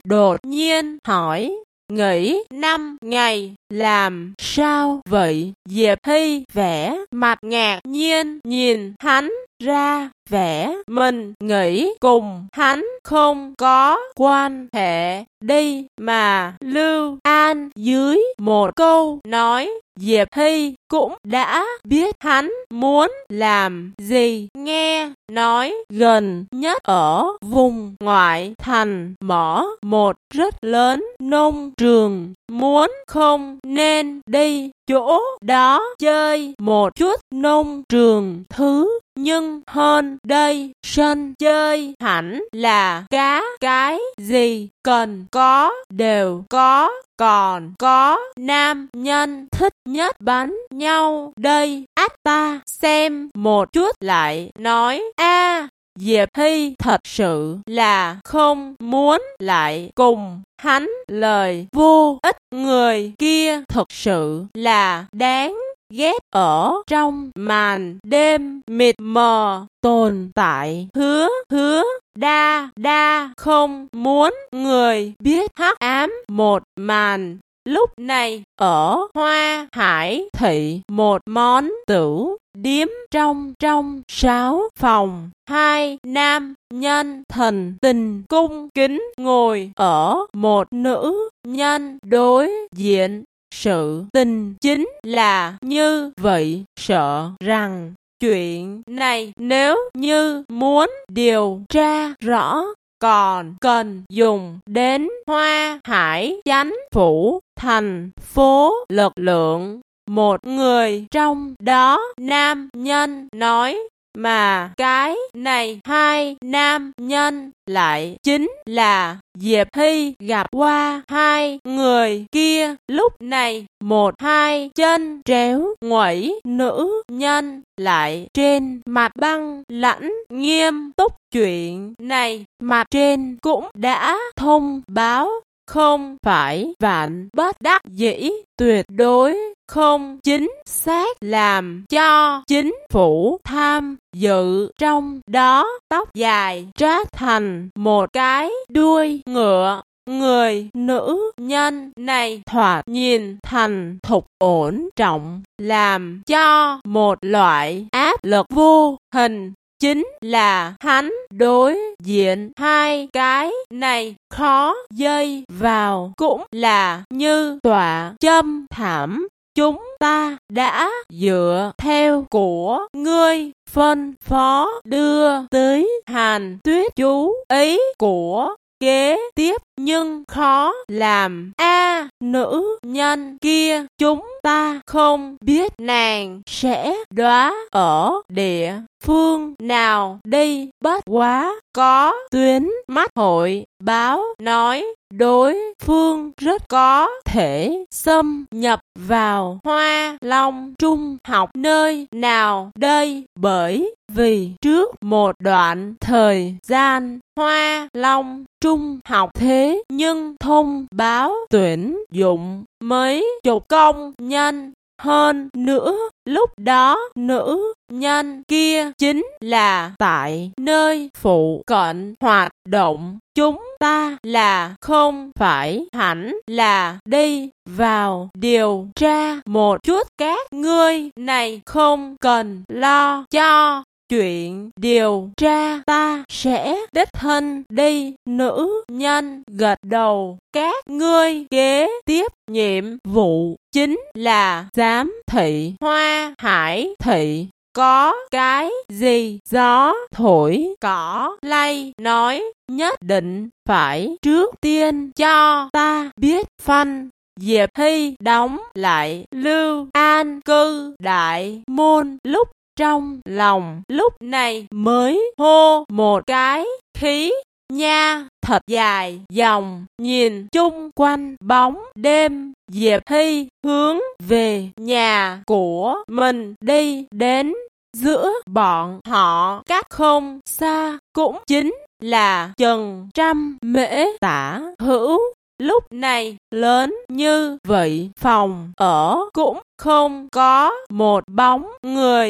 đột nhiên hỏi, nghỉ 5 ngày, làm sao vậy? Diệp Hy vẻ mặt ngạc nhiên nhìn hắn, ra vẻ mình nghĩ cùng hắn không có quan hệ đi mà. Lưu An dưới một câu nói, Diệp Hy cũng đã biết hắn muốn làm gì. Nghe nói gần nhất ở vùng ngoại thành mở một rất lớn nông trường, muốn không nên đi chỗ đó chơi một chút. Nông trường thứ nhưng hơn đây, sân chơi hẳn là cái gì cần có đều có, còn có nam nhân thích nhất bắn nhau đây. Ách ta xem một chút lại nói, Diệp Hy thật sự là không muốn lại cùng hắn lời vô ích. Người kia thật sự là đáng ghét. Ở trong màn đêm mịt mờ tồn tại hứa đa không muốn người biết hắc ám một màn. Lúc này ở Hoa Hải Thị, một món tửu điếm trong 6 phòng, 2 nam nhân thần tình cung kính ngồi ở một nữ nhân đối diện. Sự tình chính là như vậy, sợ rằng chuyện này nếu như muốn điều tra rõ, còn cần dùng đến Hoa Hải Chánh phủ thành phố lực lượng. Một người trong đó nam nhân nói, mà cái này 2 nam nhân lại chính là Diệp Hy gặp qua 2 người kia. Lúc này 1-2 chân tréo nguẩy nữ nhân lại trên mặt băng lãnh nghiêm túc. Chuyện này mặt trên cũng đã thông báo, không phải vạn bất đắc dĩ, tuyệt đối không chính xác làm cho chính phủ tham dự trong đó. Tóc dài trát thành một cái đuôi ngựa. Người nữ nhân này thoạt nhìn thành thục ổn trọng, làm cho một loại áp lực vô hình. Chính là hắn đối diện 2 cái này khó dây vào, cũng là như tọa châm thảm. Chúng ta đã dựa theo của ngươi phân phó đưa tới Hàn Tuyết chú ý của kế tiếp, nhưng khó làm. Nữ nhân kia chúng ta không biết nàng sẽ đóa ở địa phương nào đi, bất quá có tuyến mắt hội báo nói đối phương rất có thể xâm nhập vào Hoa Long Trung học nơi nào đây. Bởi vì trước một đoạn thời gian Hoa Long Trung học thế nhưng thông báo tuyển dụng mấy chục công nhân. Hơn nữa, lúc đó nữ nhân kia chính là tại nơi phụ cận hoạt động. Chúng ta là không phải hẳn là đi vào điều tra một chút. Các ngươi này không cần lo cho chuyện điều tra, ta sẽ đích thân đi. Nữ nhân gật đầu. Các ngươi kế tiếp nhiệm vụ chính là giám thị Hoa Hải Thị. Có cái gì gió thổi cỏ lay nói, nhất định phải trước tiên cho ta biết phanh. Diệp Hy đóng lại Lưu An cư đại môn, lúc trong lòng lúc này mới hô một cái khí nha thật dài dòng. Nhìn chung quanh bóng đêm, Diệp Hy hướng về nhà của mình đi đến. Giữa bọn họ cách không xa, cũng chính là chừng 100 mễ tả hữu. Lúc này lớn như vậy phòng ở cũng không có một bóng người.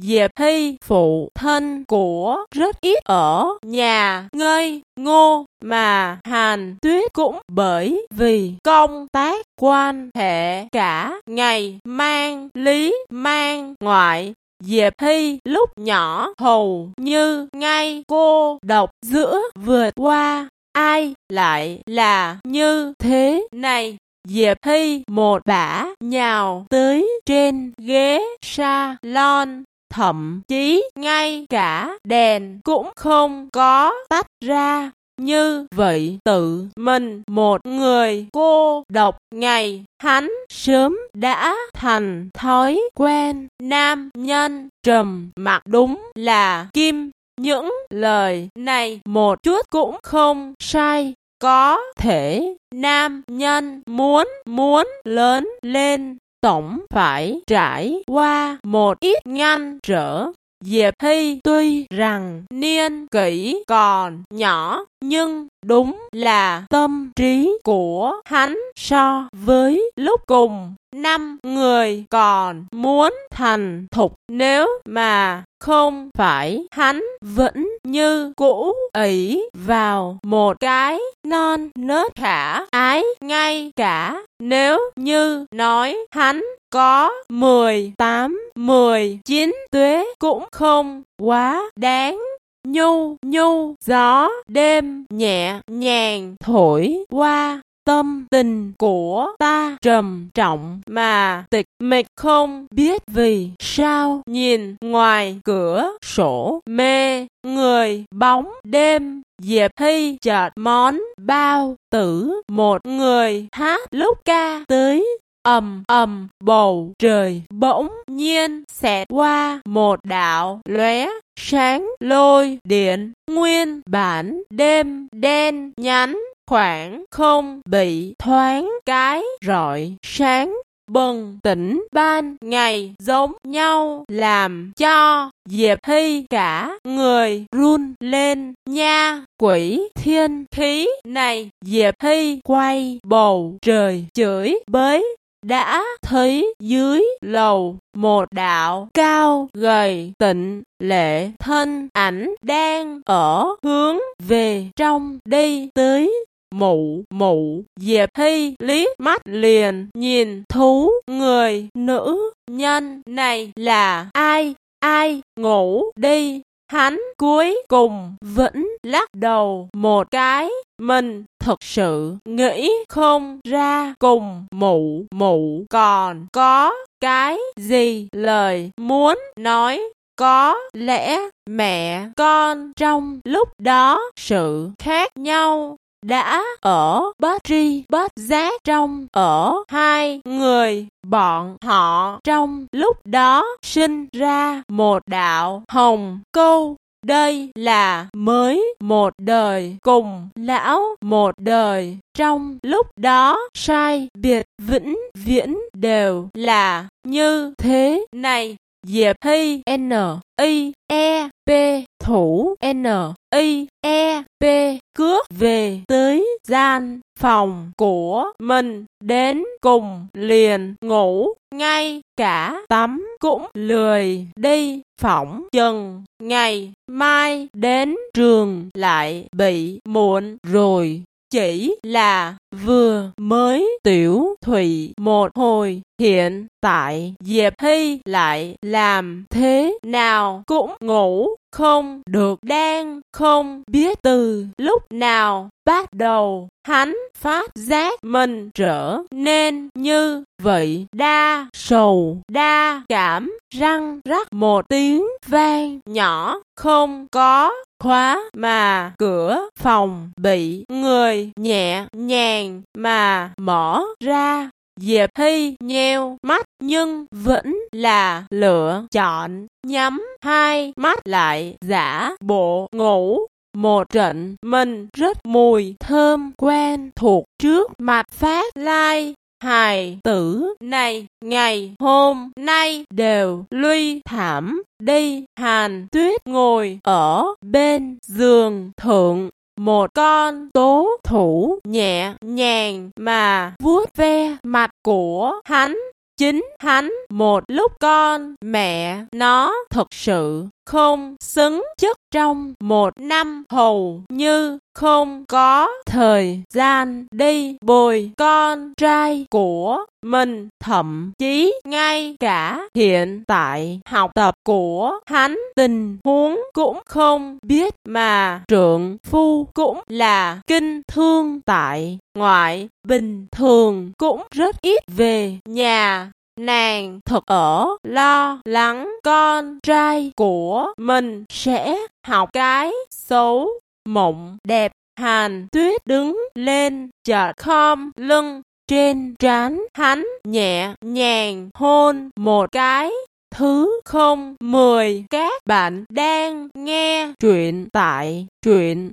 Diệp Hy phụ thân của rất ít ở nhà ngây ngô, mà Hàn Tuyết cũng bởi vì công tác quan hệ cả ngày mang lý mang ngoại. Diệp Hy lúc nhỏ hầu như ngay cô độc giữa vượt qua, ai lại là như thế này. Diệp Hy một bả nhào tới trên ghế salon, thậm chí ngay cả đèn cũng không có tắt ra. Như vậy tự mình một người cô độc ngày, hắn sớm đã thành thói quen. Nam nhân trầm mặc đúng là kim. Những lời này một chút cũng không sai. Có thể nam nhân muốn lớn lên, tổng phải trải qua một ít ngăn trở. Diệp Hy tuy rằng niên kỷ còn nhỏ, nhưng đúng là tâm trí của hắn so với lúc cùng năm người còn muốn thành thục. Nếu mà không phải hắn vẫn như cũ ỷ vào một cái non nớt khả ái, ngay cả nếu như nói hắn có 18, 19 tuế cũng không quá đáng. Nhu gió đêm nhẹ nhàng thổi qua, tâm tình của ta trầm trọng mà tịch mịch, không biết vì sao nhìn ngoài cửa sổ mê người bóng đêm. Diệp Hy chợt món bao tử một người hát lúc ca tới. Ầm bầu trời bỗng nhiên xẹt qua một đạo lóe sáng lôi điện. Nguyên bản đêm đen nhánh khoảng không bị thoáng cái rọi sáng bừng tỉnh ban ngày giống nhau, làm cho Diệp Hy cả người run lên. Nha quỷ thiên khí này! Diệp Hy quay bầu trời chửi bới, đã thấy dưới lầu một đạo cao gầy tịnh lệ thân ảnh đang ở hướng về trong đi tới. Mụ Diệp Hy liếc mắt liền nhìn thú người nữ nhân này là ai ngủ đi. Hắn cuối cùng vẫn lắc đầu một cái, mình thực sự nghĩ không ra cùng mụ còn có cái gì lời muốn nói. Có lẽ mẹ con trong lúc đó sự khác nhau đã ở bất tri bất giác trong ở hai người bọn họ. Trong lúc đó sinh ra một đạo hồng câu. Đây là mới một đời cùng lão một đời. Trong lúc đó sai biệt vĩnh viễn đều là như thế này. Diệp Hy N.I.E.P. thủ N.I.E.P. cướp về tới gian phòng của mình, đến cùng liền ngủ, ngay cả tắm cũng lười đi. Phỏng chừng ngày mai đến trường lại bị muộn rồi. Chỉ là vừa mới tiểu thủy một hồi, hiện tại Diệp Hy lại làm thế nào cũng ngủ không được. Đang không biết từ lúc nào bắt đầu hắn phát giác mình trở nên như vậy, đa sầu đa cảm. Răng rắc một tiếng vang nhỏ không có khóa, mà cửa phòng bị người nhẹ nhàng mà mở ra. Diệp Hy nheo mắt nhưng vẫn là lựa chọn nhắm hai mắt lại, giả bộ ngủ. Một trận mình rất mùi thơm quen thuộc trước mặt phát lai. Hài tử này ngày hôm nay đều lui thảm đi. Hàn Tuyết ngồi ở bên giường thượng, một con tố thủ nhẹ nhàng mà vuốt ve mặt của hắn. chính hắn một lúc con mẹ nó thực sự không xứng chức trong một năm, hầu như không có thời gian đi bồi con trai của mình, thậm chí ngay cả hiện tại học tập của hắn tình huống cũng không biết, mà trượng phu cũng là kinh thương tại ngoại, bình thường cũng rất ít về nhà. Nàng thật ở lo lắng con trai của mình sẽ học cái xấu. Mộng đẹp. Hàn Tuyết đứng lên, chợt khom lưng, trên trán hắn nhẹ nhàng hôn một cái. Thứ 010. Các bạn đang nghe truyện tại truyện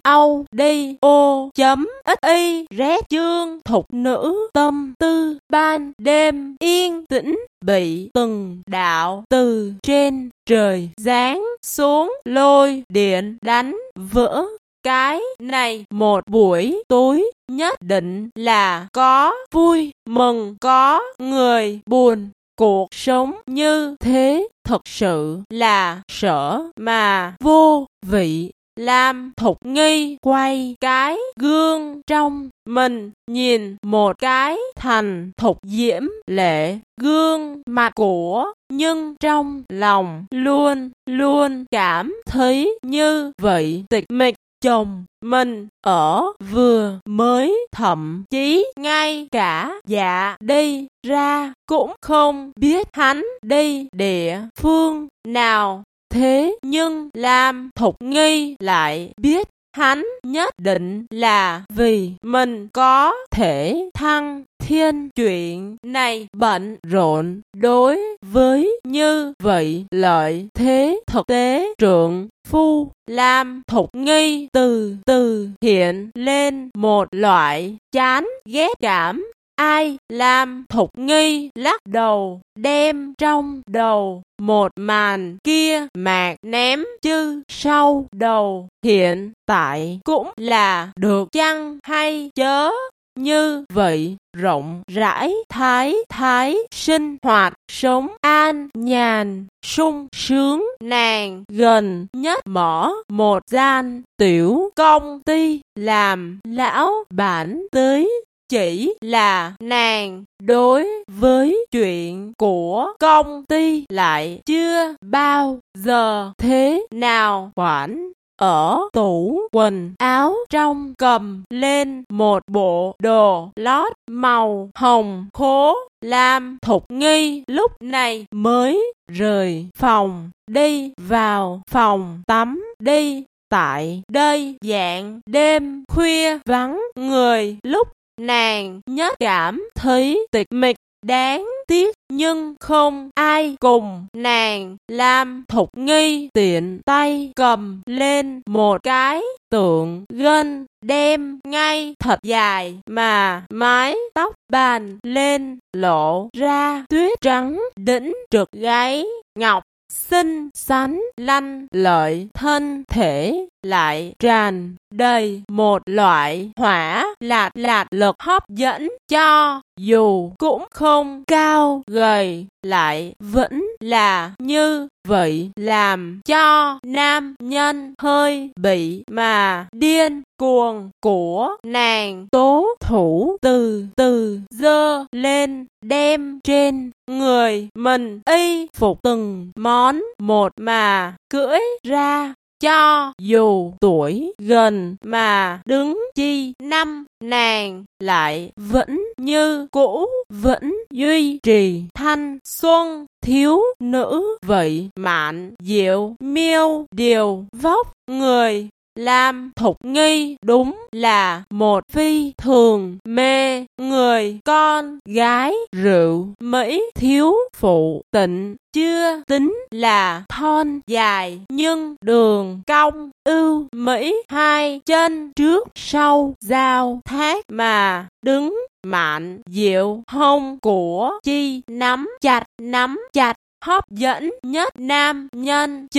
audio.fiz. Chương Thục Nữ Tâm Tư. Ban đêm yên tĩnh bị từng đạo từ trên trời giáng xuống lôi điện đánh vỡ. Cái này một buổi tối nhất định là có vui mừng có người buồn. Cuộc sống như thế thật sự là sợ mà vô vị. Lam Thục Nghi quay cái gương trong mình nhìn một cái thành thục diễm lệ gương mặt của, nhưng trong lòng luôn luôn cảm thấy như vậy tịch mịch. Chồng mình ở vừa mới, thậm chí ngay cả dạ đi ra cũng không biết hắn đi địa phương nào. Thế nhưng Lam Thục Nghi lại biết hắn nhất định là vì mình có thể thăng thiên. Chuyện này bận rộn, đối với như vậy lợi thế thực tế trượng phu Lam Thục Nghi từ từ hiện lên một loại chán ghét cảm. Ai? Lam Thục Nghi lắc đầu, đem trong đầu một màn kia mạc ném chư sau đầu. Hiện tại cũng là được chăng hay chớ? Như vậy rộng rãi thái thái sinh hoạt, sống an nhàn sung sướng. Nàng gần nhất mở một gian tiểu công ty, làm lão bản tới. Chỉ là nàng đối với chuyện của công ty lại chưa bao giờ thế nào quản. Ở tủ quần áo trong cầm lên một bộ đồ lót màu hồng khố. Lam Thục Nghi lúc này mới rời phòng, đi vào phòng tắm đi. Tại đây dạng đêm khuya vắng người, lúc nàng nhất cảm thấy tịch mịch đáng tiếc, nhưng không ai cùng nàng. Lam Thục Nghi tiện tay cầm lên một cái tượng gân, đem ngay thật dài mà mái tóc bàn lên, lộ ra tuyết trắng đĩnh trực gáy ngọc xinh xắn lanh lợi. Thân thể lại tràn đầy một loại hỏa lạt lạt lực hấp dẫn, cho dù cũng không cao gầy, lại vẫn là như vậy, làm cho nam nhân hơi bị mà điên cuồng của nàng. Tố thủ từ từ dơ lên, đem trên người mình y phục từng món một mà cưỡi ra. Cho dù tuổi gần mà đứng chi năm, nàng lại vẫn như cũ, vẫn duy trì thanh xuân thiếu nữ vậy. Mạn diệu miêu điều vóc người Lam Thục Nghi đúng là một phi thường mê người con gái. Rượu Mỹ thiếu phụ tịnh, chưa tính là thon dài, nhưng đường cong ưu Mỹ, hai chân trước sau giao thác mà đứng. Mạn diệu hông của chi nắm chặt hấp dẫn nhất nam nhân chính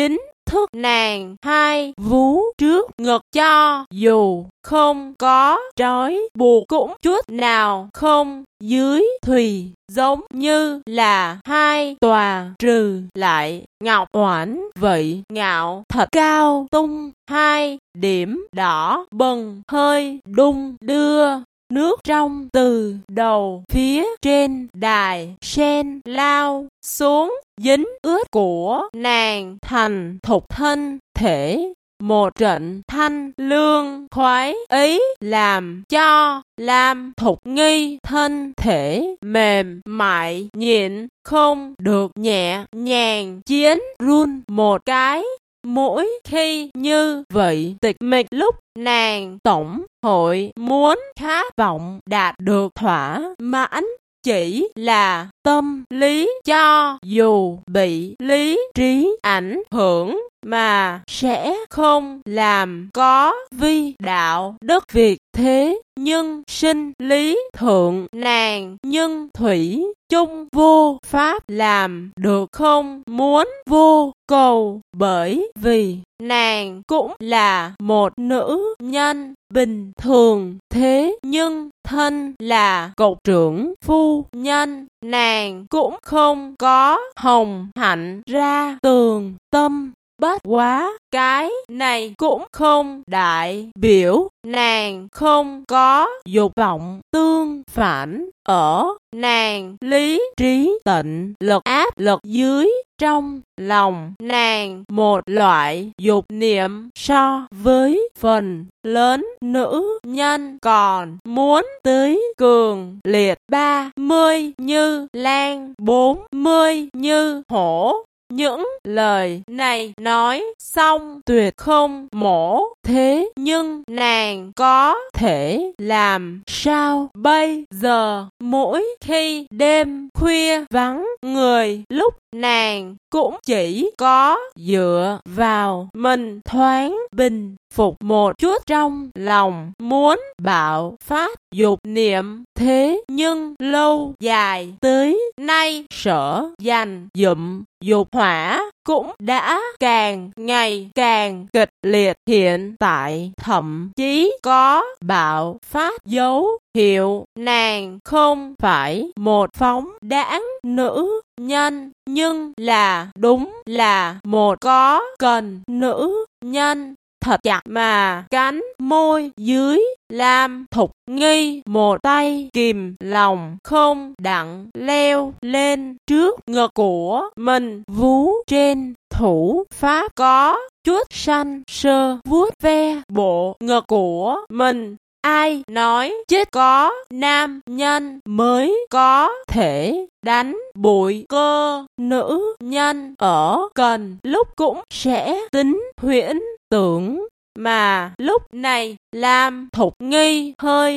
thức nàng hai vú trước ngực cho dù không có trói buộc cũng chút nào không dưới thùy, giống như là hai tòa trừ lại ngọc oản vậy ngạo thật cao tung, hai điểm đỏ bừng hơi đung đưa. Nước trong từ đầu phía trên đài sen lao xuống, dính ướt của nàng thành thục thân thể. Một trận thanh lương khoái ấy làm cho Lam Thục Nghi thân thể mềm mại nhịn không được nhẹ nhàng chiến run một cái. Mỗi khi như vậy tịch mịch lúc nàng tổng hội muốn khát vọng đạt được thỏa mãn, chỉ là tâm lý cho dù bị lý trí ảnh hưởng mà sẽ không làm có vi đạo đức việc. Thế nhưng sinh lý thượng nàng nhưng thủy chung vô pháp làm được không muốn vô cầu, bởi vì nàng cũng là một nữ nhân bình thường. Thế nhưng thân là cục trưởng phu nhân, nàng cũng không có hồng hạnh ra tường tâm. Bất quá, cái này cũng không đại biểu nàng không có dục vọng, tương phản ở nàng lý trí tịnh lực áp lực dưới, trong lòng nàng một loại dục niệm so với phần lớn nữ nhân còn muốn tới cường liệt. 30 như lan, 40 như hổ. Những lời này nói xong tuyệt không mổ, thế nhưng nàng có thể làm sao bây giờ? Mỗi khi đêm khuya vắng người, lúc nàng cũng chỉ có dựa vào mình thoáng bình phục một chút trong lòng muốn bạo phát dục niệm. Thế nhưng lâu dài tới nay sở dành dụm dục hỏa cũng đã càng ngày càng kịch liệt, hiện tại thậm chí có bạo phát dấu hiệu. Nàng không phải một phóng đãng nữ nhân, nhưng là đúng là một có cần nữ nhân. Thật chặt mà cắn môi dưới, Lam Thục Nghi một tay kìm lòng không đặng leo lên trước ngực của mình, vú trên thủ pháp có chút xanh sơ vuốt ve bộ ngực của mình. Ai nói chết có nam nhân mới có thể đánh bụi cơ, nữ nhân ở cần lúc cũng sẽ tính huyễn tưởng. Mà lúc này Lam Thục Nghi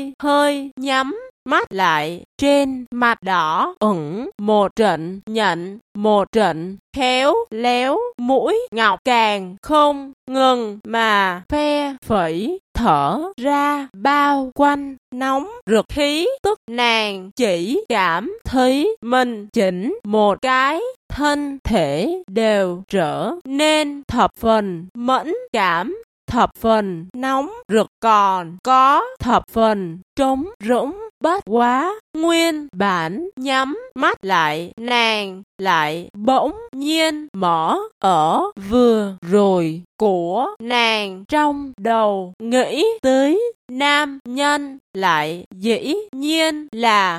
hơi nhắm mắt lại, trên mặt đỏ ửng một trận nhận một trận khéo léo, mũi ngọc càng không ngừng mà phe phẩy thở ra bao quanh nóng rực khí tức. Nàng chỉ cảm thấy mình chỉnh một cái thân thể đều trở nên thập phần mẫn cảm, thập phần nóng rực, còn có thập phần trống rỗng. Bất quá, nguyên bản nhắm mắt lại, nàng lại bỗng nhiên mở ở vừa rồi của nàng trong đầu nghĩ tới nam nhân, lại dĩ nhiên là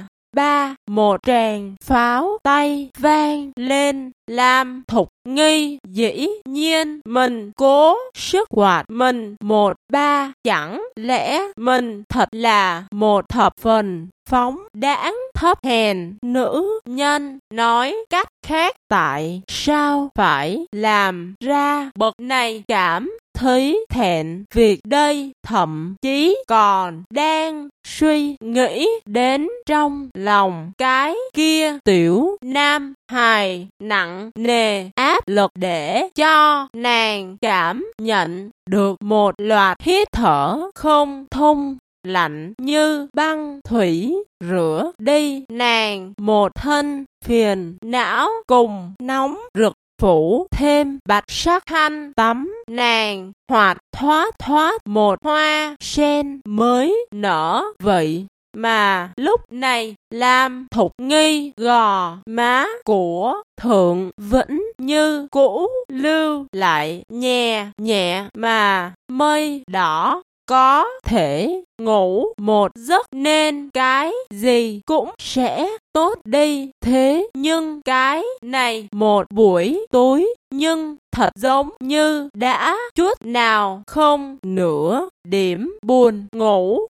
một tràng pháo tay vang lên. Lam Thục Nghi dĩ nhiên mình cố sức quạt mình một chẳng lẽ mình thật là một thập phần phóng đãng thấp hèn nữ nhân? Nói cách khác, tại sao phải làm ra bậc này cảm thấy thẹn việc đây? Thậm chí còn đang suy nghĩ đến trong lòng cái kia tiểu nam hài nặng nề áp lực, để cho nàng cảm nhận được một loạt hít thở không thông, lạnh như băng thủy rửa đi nàng một thân phiền não cùng nóng rực. phủ thêm bạch sắc khăn tắm nàng, hoặc thoát một hoa sen mới nở vậy. Mà lúc này Lam Thục Nghi gò má của Thượng vẫn như cũ lưu lại nhẹ nhẹ mà mây đỏ, có thể ngủ một giấc nên cái gì cũng sẽ tốt đi. Thế nhưng cái này một buổi tối nhưng thật giống như đã chút nào không nửa điểm buồn ngủ